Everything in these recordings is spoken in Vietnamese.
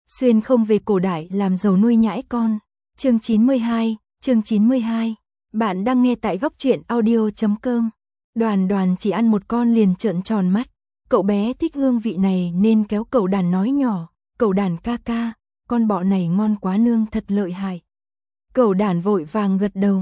Xuyên không về cổ đại làm giàu nuôi nhãi con. Chương 92. Bạn đang nghe tại góc truyện audio.com. Đoàn Đoàn chỉ ăn một con liền trợn tròn mắt. Cậu bé thích hương vị này nên kéo cậu Đàn nói nhỏ, cậu Đàn ca ca, con bọ này ngon quá nương, thật lợi hại. Cậu Đàn vội vàng gật đầu,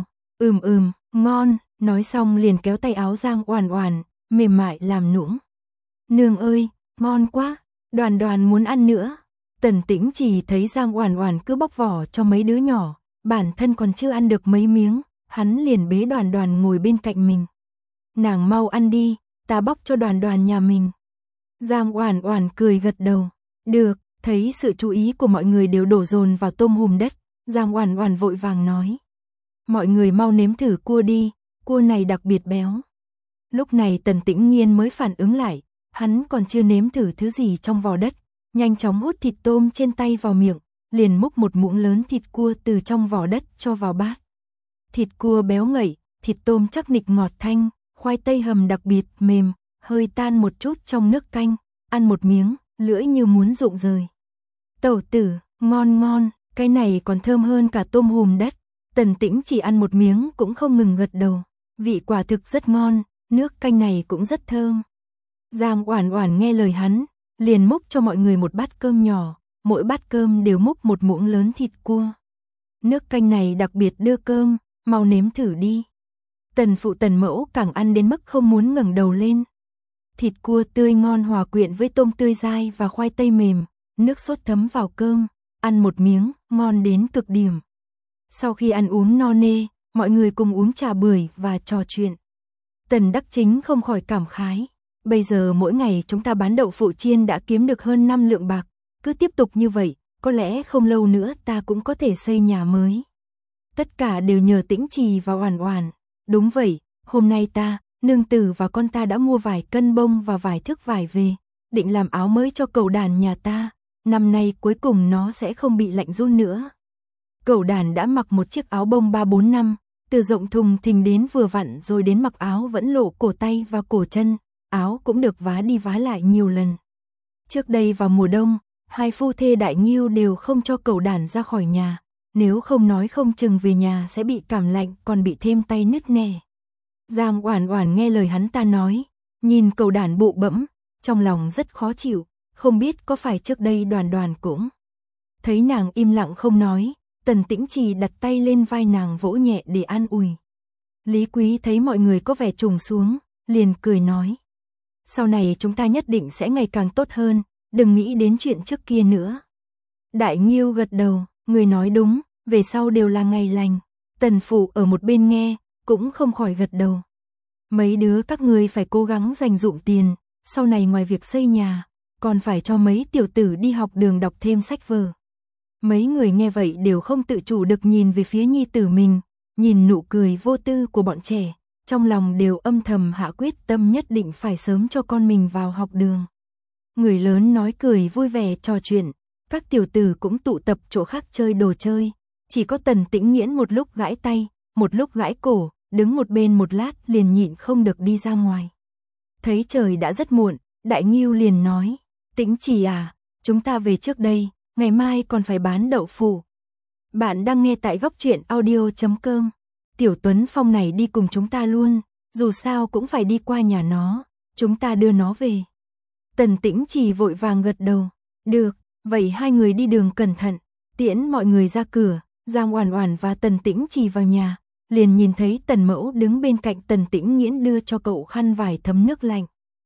ngon, nói xong liền kéo tay áo Giang Oản Oản, mềm mại làm nũng. Nương ơi, ngon quá, Đoàn Đoàn muốn ăn nữa. Tần Tĩnh chỉ thấy Giang Oản Oản cứ bóc vỏ cho mấy đứa nhỏ, bản thân còn chưa ăn được mấy miếng, hắn liền bế Đoàn Đoàn ngồi bên cạnh mình. Nàng mau ăn đi, ta bóc cho Đoàn Đoàn nhà mình. Giang Oản Oản cười gật đầu, được. Thấy sự chú ý của mọi người đều đổ dồn vào tôm hùm đất, Giang Oản Oản vội vàng nói: mọi người mau nếm thử cua đi, cua này đặc biệt béo. Lúc này Tần Tĩnh Nghiên mới phản ứng lại, hắn còn chưa nếm thử thứ gì trong vỏ đất, nhanh chóng hút thịt tôm trên tay vào miệng, liền múc một muỗng lớn thịt cua từ trong vỏ đất cho vào bát. Thịt cua béo ngậy, thịt tôm chắc nịch ngọt thanh, khoai tây hầm đặc biệt mềm, hơi tan một chút trong nước canh, ăn một miếng, lưỡi như muốn rụng rời. Tẩu tử, ngon, cái này còn thơm hơn cả tôm hùm đất. Tần Tĩnh chỉ ăn một miếng cũng không ngừng gật đầu, vị quả thực rất ngon, nước canh này cũng rất thơm. Giang Oản Oản nghe lời hắn, liền múc cho mọi người một bát cơm nhỏ, mỗi bát cơm đều múc một muỗng lớn thịt cua. Nước canh này đặc biệt đưa cơm, mau nếm thử đi. Tần phụ Tần mẫu càng ăn đến mức không muốn ngẩng đầu lên. Thịt cua tươi ngon hòa quyện với tôm tươi dai và khoai tây mềm, nước sốt thấm vào cơm, ăn một miếng, ngon đến cực điểm. Sau khi ăn uống no nê, mọi người cùng uống trà bưởi và trò chuyện. Tần Đắc Chính không khỏi cảm khái, bây giờ mỗi ngày chúng ta bán đậu phụ chiên đã kiếm được hơn 5 lượng bạc, cứ tiếp tục như vậy, có lẽ không lâu nữa ta cũng có thể xây nhà mới. Tất cả đều nhờ Tĩnh Trì và Oản Oản. Đúng vậy, hôm nay ta, nương tử và con ta đã mua vài cân bông và vài thước vải về, định làm áo mới cho cậu Đàn nhà ta, năm nay cuối cùng nó sẽ không bị lạnh run nữa. Cậu Đàn đã mặc một chiếc áo bông 3-4 năm, từ rộng thùng thình đến vừa vặn rồi đến mặc áo vẫn lộ cổ tay và cổ chân, áo cũng được vá đi vá lại nhiều lần. Trước đây vào mùa đông, hai phu thê Đại Ngưu đều không cho cậu Đàn ra khỏi nhà, nếu không nói không chừng về nhà sẽ bị cảm lạnh còn bị thêm tay nứt nẻ. Giang Oản Oản nghe lời hắn ta nói, nhìn cậu Đàn bụ bẫm, trong lòng rất khó chịu, không biết có phải trước đây Đoàn Đoàn cũng. Thấy nàng im lặng không nói, Tần Tĩnh Trì đặt tay lên vai nàng vỗ nhẹ để an ủi. Lý Quý thấy mọi người có vẻ trùng xuống, liền cười nói: sau này chúng ta nhất định sẽ ngày càng tốt hơn, đừng nghĩ đến chuyện trước kia nữa. Đại Ngưu gật đầu, người nói đúng, về sau đều là ngày lành. Tần phụ ở một bên nghe, cũng không khỏi gật đầu. Mấy đứa các ngươi phải cố gắng dành dụm tiền, sau này ngoài việc xây nhà, còn phải cho mấy tiểu tử đi học đường đọc thêm sách vở. Mấy người nghe vậy đều không tự chủ được nhìn về phía nhi tử mình, nhìn nụ cười vô tư của bọn trẻ, trong lòng đều âm thầm hạ quyết tâm nhất định phải sớm cho con mình vào học đường. Người lớn nói cười vui vẻ trò chuyện, các tiểu tử cũng tụ tập chỗ khác chơi đồ chơi, chỉ có Tần Tĩnh Nghiễn một lúc gãi tay, một lúc gãi cổ, đứng một bên một lát liền nhịn không được đi ra ngoài. Thấy trời đã rất muộn, Đại Ngưu liền nói: Tĩnh Trì à, chúng ta về trước đây, ngày mai còn phải bán đậu phụ. Bạn đang nghe tại góc truyện audio.com. Tiểu Tuấn Phong này đi cùng chúng ta luôn, dù sao cũng phải đi qua nhà nó, chúng ta đưa nó về. Tần Tĩnh Trì vội vàng gật đầu, được, vậy hai người đi đường cẩn thận. Tiễn mọi người ra cửa, Giang Oản Oản và Tần Tĩnh Trì vào nhà, liền nhìn thấy Tần Mẫu đứng bên cạnh Tần Tĩnh Nghiễn đưa cho cậu khăn vải thấm nước lạnh.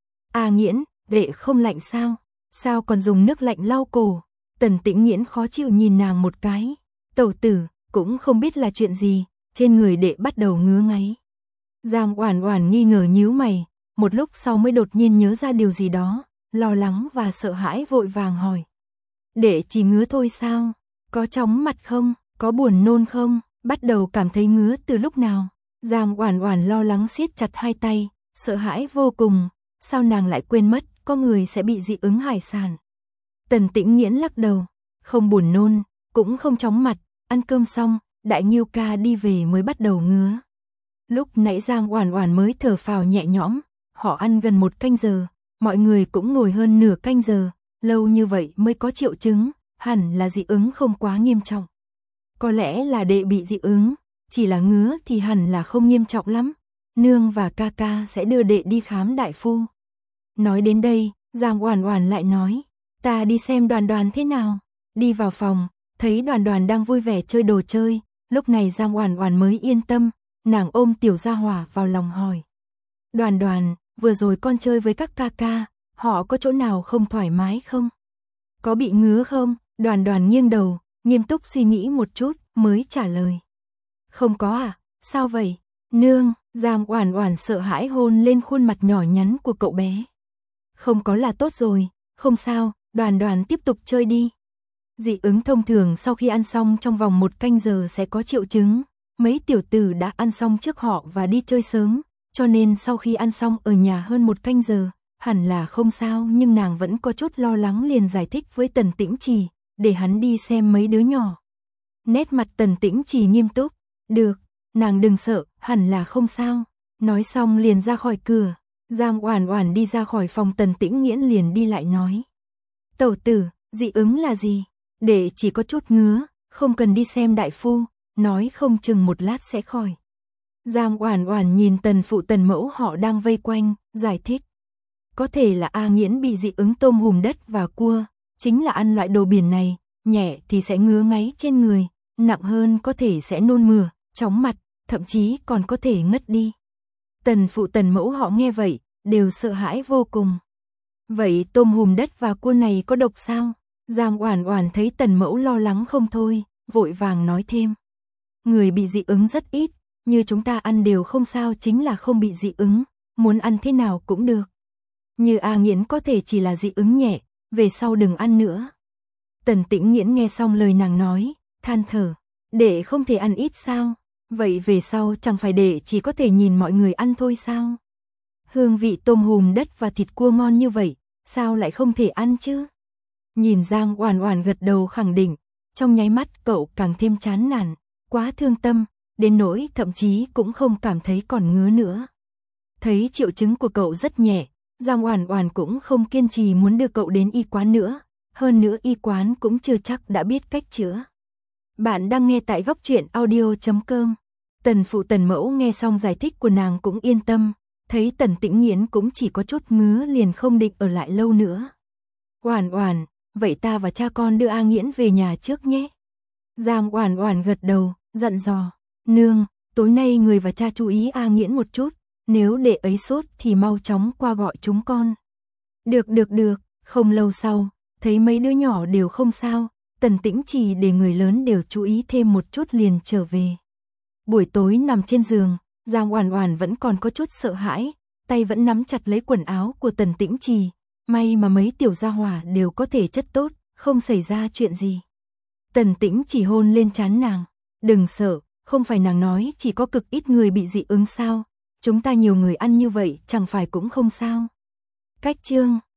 À Nghiễn, đệ không lạnh sao? Sao còn dùng nước lạnh lau cổ? Tần Tĩnh Nghiễn khó chịu nhìn nàng một cái. Tẩu tử, cũng không biết là chuyện gì, trên người đệ bắt đầu ngứa ngáy. Giang Oản Oản nghi ngờ nhíu mày, một lúc sau mới đột nhiên nhớ ra điều gì đó, lo lắng và sợ hãi vội vàng hỏi: đệ chỉ ngứa thôi sao? Có chóng mặt không? Có buồn nôn không? Bắt đầu cảm thấy ngứa từ lúc nào? Giang Oản Oản lo lắng siết chặt hai tay, sợ hãi vô cùng, sao nàng lại quên mất có người sẽ bị dị ứng hải sản. Tần Tĩnh Nghiễn lắc đầu, không buồn nôn, cũng không chóng mặt, ăn cơm xong, Đại Ngưu ca đi về mới bắt đầu ngứa. Lúc nãy Giang Oản Oản mới thở phào nhẹ nhõm, họ ăn gần 1 canh giờ, mọi người cũng ngồi hơn nửa canh giờ, lâu như vậy mới có triệu chứng, hẳn là dị ứng không quá nghiêm trọng. Có lẽ là đệ bị dị ứng, chỉ là ngứa thì hẳn là không nghiêm trọng lắm. Nương và ca ca sẽ đưa đệ đi khám đại phu. Nói đến đây, Giang Oản Oản lại nói, ta đi xem Đoàn Đoàn thế nào. Đi vào phòng, thấy Đoàn Đoàn đang vui vẻ chơi đồ chơi, lúc này Giang Oản Oản mới yên tâm, nàng ôm tiểu gia hỏa vào lòng hỏi. Đoàn Đoàn, vừa rồi con chơi với các ca ca, họ có chỗ nào không thoải mái không? Có bị ngứa không? Đoàn Đoàn nghiêng đầu, nghiêm túc suy nghĩ một chút, mới trả lời. Không có à, sao vậy? Nương, Giang Oản Oản sợ hãi hôn lên khuôn mặt nhỏ nhắn của cậu bé. Không có là tốt rồi, không sao, Đoàn Đoàn tiếp tục chơi đi. Dị ứng thông thường sau khi ăn xong trong vòng 1 canh giờ sẽ có triệu chứng. Mấy tiểu tử đã ăn xong trước họ và đi chơi sớm, cho nên sau khi ăn xong ở nhà hơn 1 canh giờ, hẳn là không sao, nhưng nàng vẫn có chút lo lắng liền giải thích với Tần Tĩnh Trì, để hắn đi xem mấy đứa nhỏ. Nét mặt Tần Tĩnh Trì nghiêm túc, được, nàng đừng sợ, hẳn là không sao. Nói xong liền ra khỏi cửa, Giang Oản Oản đi ra khỏi phòng, Tần Tĩnh Nghiễn liền đi lại nói. Tẩu tử, dị ứng là gì? Để chỉ có chút ngứa, không cần đi xem đại phu, nói không chừng một lát sẽ khỏi. Giang Oản Oản nhìn Tần phụ Tần mẫu họ đang vây quanh, giải thích. Có thể là A Nghiễn bị dị ứng tôm hùm đất và cua, chính là ăn loại đồ biển này, nhẹ thì sẽ ngứa ngáy trên người, nặng hơn có thể sẽ nôn mửa, chóng mặt, thậm chí còn có thể ngất đi. Tần phụ Tần mẫu họ nghe vậy, đều sợ hãi vô cùng. Vậy tôm hùm đất và cua này có độc sao? Giang Oản Oản thấy Tần mẫu lo lắng không thôi, vội vàng nói thêm. Người bị dị ứng rất ít, như chúng ta ăn đều không sao, chính là không bị dị ứng, muốn ăn thế nào cũng được. Như A Nghiễn có thể chỉ là dị ứng nhẹ, về sau đừng ăn nữa. Tần Tĩnh Nghiễn nghe xong lời nàng nói, than thở, đệ không thể ăn ít sao? Vậy về sau chẳng phải đệ chỉ có thể nhìn mọi người ăn thôi sao? Hương vị tôm hùm đất và thịt cua ngon như vậy, sao lại không thể ăn chứ? Nhìn Giang Oản Oản gật đầu khẳng định, trong nháy mắt cậu càng thêm chán nản, quá thương tâm, đến nỗi thậm chí cũng không cảm thấy còn ngứa nữa. Thấy triệu chứng của cậu rất nhẹ, Giang Oản Oản cũng không kiên trì muốn đưa cậu đến y quán nữa, hơn nữa y quán cũng chưa chắc đã biết cách chữa. Bạn đang nghe tại Góc Truyện Audio.com. Tần phụ Tần mẫu nghe xong giải thích của nàng cũng yên tâm, thấy Tần Tĩnh Nghiễn cũng chỉ có chút ngứa liền không định ở lại lâu nữa. Oản Oản, vậy ta và cha con đưa A Nghiễn về nhà trước nhé. Giang Oản Oản gật đầu, dặn dò, nương, tối nay người và cha chú ý A Nghiễn một chút, nếu để ấy sốt thì mau chóng qua gọi chúng con. Được, không lâu sau, thấy mấy đứa nhỏ đều không sao, Tần Tĩnh Trì để người lớn đều chú ý thêm một chút liền trở về. Buổi tối nằm trên giường, Giang Oản Oản vẫn còn có chút sợ hãi, tay vẫn nắm chặt lấy quần áo của Tần Tĩnh Trì, may mà mấy tiểu gia hỏa đều có thể chất tốt, không xảy ra chuyện gì. Tần Tĩnh chỉ hôn lên trán nàng, đừng sợ, không phải nàng nói chỉ có cực ít người bị dị ứng sao, chúng ta nhiều người ăn như vậy chẳng phải cũng không sao. Cách chương